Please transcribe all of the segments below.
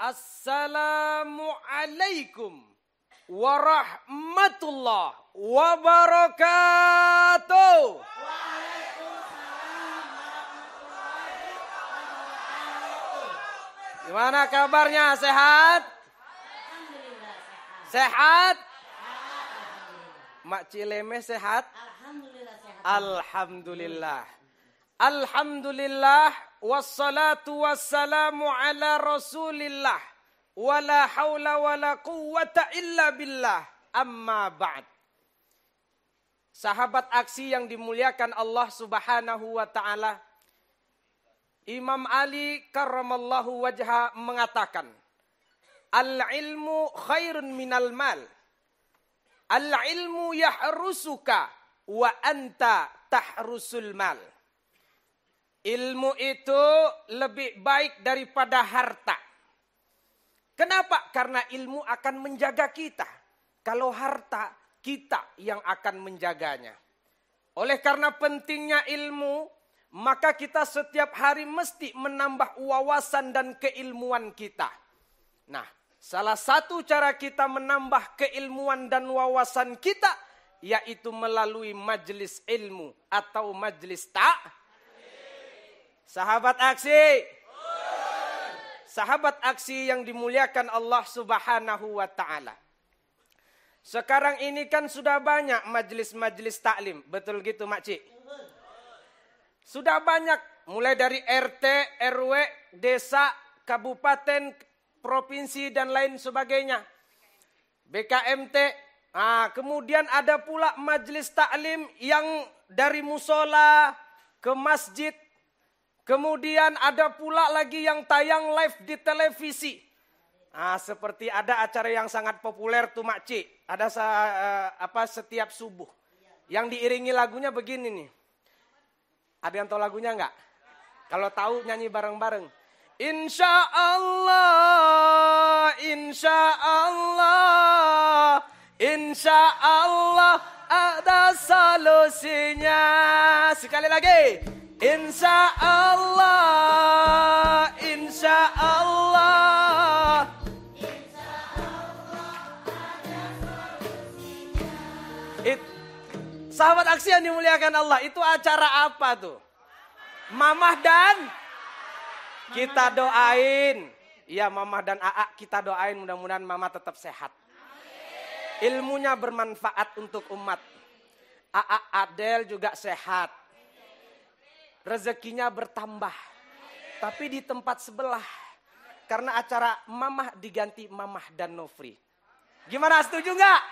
Assalamualaikum warahmatullahi wabarakatuh. Gimana kabarnya? Sehat? Sehat? Mak Cileme sehat? Alhamdulillah sehat. Alhamdulillah. Alhamdulillah wassalatu wassalamu ala Rasulillah wala haula wala quwwata illa billah. Amma ba'd. Sahabat aksi yang dimuliakan Allah Subhanahu wa taala, Imam Ali karramallahu wajha mengatakan, al-ilmu khairun minal mal. Al-ilmu yahrusuka wa anta tahrusul mal. Ilmu itu lebih baik daripada harta. Kenapa? Karena ilmu akan menjaga kita. Kalau harta, kita yang akan menjaganya. Oleh karena pentingnya ilmu, maka kita setiap hari mesti menambah wawasan dan keilmuan kita. Nah, salah satu cara kita menambah keilmuan dan wawasan kita, yaitu melalui majelis ilmu atau majelis Sahabat aksi. Sahabat aksi yang dimuliakan Allah Subhanahu wa taala. Sekarang ini kan sudah banyak majelis-majelis taklim. Betul gitu, Makcik? Sudah banyak, mulai dari RT, RW, desa, kabupaten, provinsi dan lain sebagainya. BKMT. Kemudian ada pula majelis taklim yang dari musola ke masjid. Kemudian ada pula lagi yang tayang live di televisi. Seperti ada acara yang sangat populer tuh Makcik. Ada setiap subuh. Yang diiringi lagunya begini nih. Ada yang tahu lagunya enggak? Kalau tahu nyanyi bareng-bareng. Insya Allah, insya Allah, insya Allah ada solusinya. Sekali lagi. Insya Allah, insya Allah, insya Allah ada solusinya. Sahabat aksi yang dimuliakan Allah, itu acara apa tuh? Mamah dan kita doain. Iya, Mamah dan Aa kita doain mudah-mudahan Mama tetap sehat. Ilmunya bermanfaat untuk umat. Aa Adel juga sehat. Rezekinya bertambah. Tapi di tempat sebelah. Karena acara Mamah diganti Mamah dan Nofri. Gimana, setuju nggak?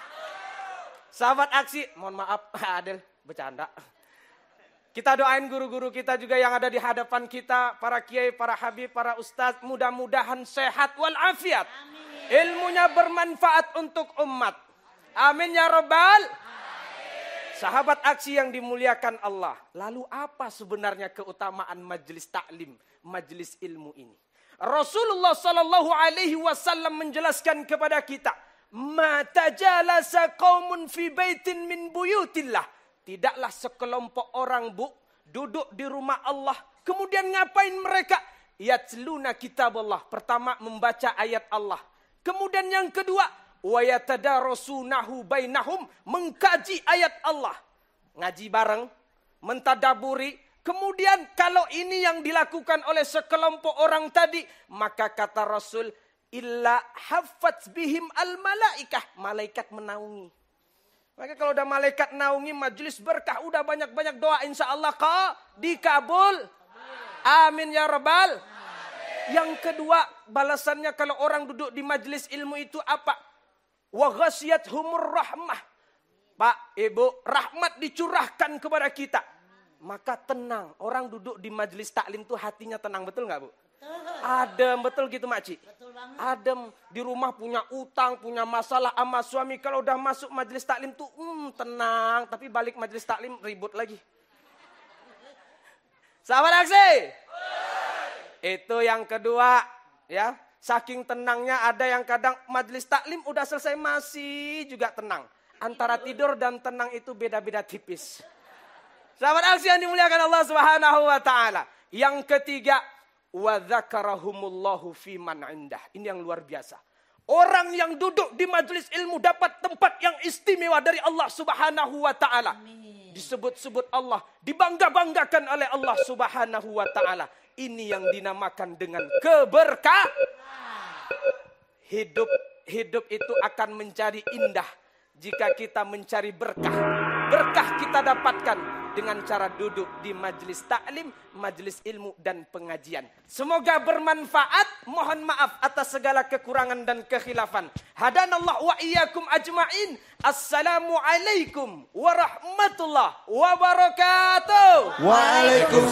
Sahabat aksi, mohon maaf Adel, bercanda. Kita doain guru-guru kita juga yang ada di hadapan kita. Para kiai, para habib, para ustadz. Mudah-mudahan sehat walafiat. Ilmunya bermanfaat untuk umat. Amin ya rabbal. Sahabat aksi yang dimuliakan Allah. Lalu apa sebenarnya keutamaan majelis taklim, majelis ilmu ini? Rasulullah sallallahu alaihi wasallam menjelaskan kepada kita, "Ma tajalasa qaumun fi baitin min buyutillah." Tidaklah sekelompok orang, Bu, duduk di rumah Allah. Kemudian ngapain mereka? Yatluna kitaballah. Pertama, membaca ayat Allah. Kemudian yang kedua, wa yatadarasunahu bainahum, mengkaji ayat Allah. Ngaji bareng, mentadaburi. Kemudian kalau ini yang dilakukan oleh sekelompok orang tadi, maka kata Rasul, illa haffaz bihim al malaikah, malaikat menaungi. Maka kalau udah malaikat naungi, majelis berkah, udah banyak-banyak doa, insya Allah dikabul. Amin ya rabbal. Yang kedua, balasannya kalau orang duduk di majelis ilmu itu apa? Wa ghasyiyatuhumur rahmah. Pak, Ibu, rahmat dicurahkan kepada kita. Maka tenang, orang duduk di majelis taklim tuh hatinya tenang, betul nggak, Bu? Adem, betul gitu Makcik? Betul banget. Adem, di rumah punya utang, punya masalah sama suami. Kalau udah masuk majelis taklim tuh tenang. Tapi balik majelis taklim ribut lagi. Sahabat aksi. Itu yang kedua, ya. Saking tenangnya ada yang kadang majelis taklim udah selesai masih juga tenang. Antara tidur dan tenang itu beda-beda tipis. Sahabat aksi yang dimuliakan Allah Subhanahu wa taala. Yang ketiga, wa dzakarahumullahu fi man indah. Ini yang luar biasa. Orang yang duduk di majelis ilmu dapat tempat yang istimewa dari Allah Subhanahu wa taala. Disebut-sebut Allah, dibangga-banggakan oleh Allah Subhanahu wa taala. Ini yang dinamakan dengan keberkahan. Hidup itu akan menjadi indah jika kita mencari berkah. Berkah kita dapatkan dengan cara duduk di majelis taklim, majelis ilmu dan pengajian. Semoga bermanfaat. Mohon maaf atas segala kekurangan dan kekhilafan. Hadanallah wa iyyakum ajma'in. Assalamualaikum warahmatullahi wabarakatuh. Waalaikumsalam.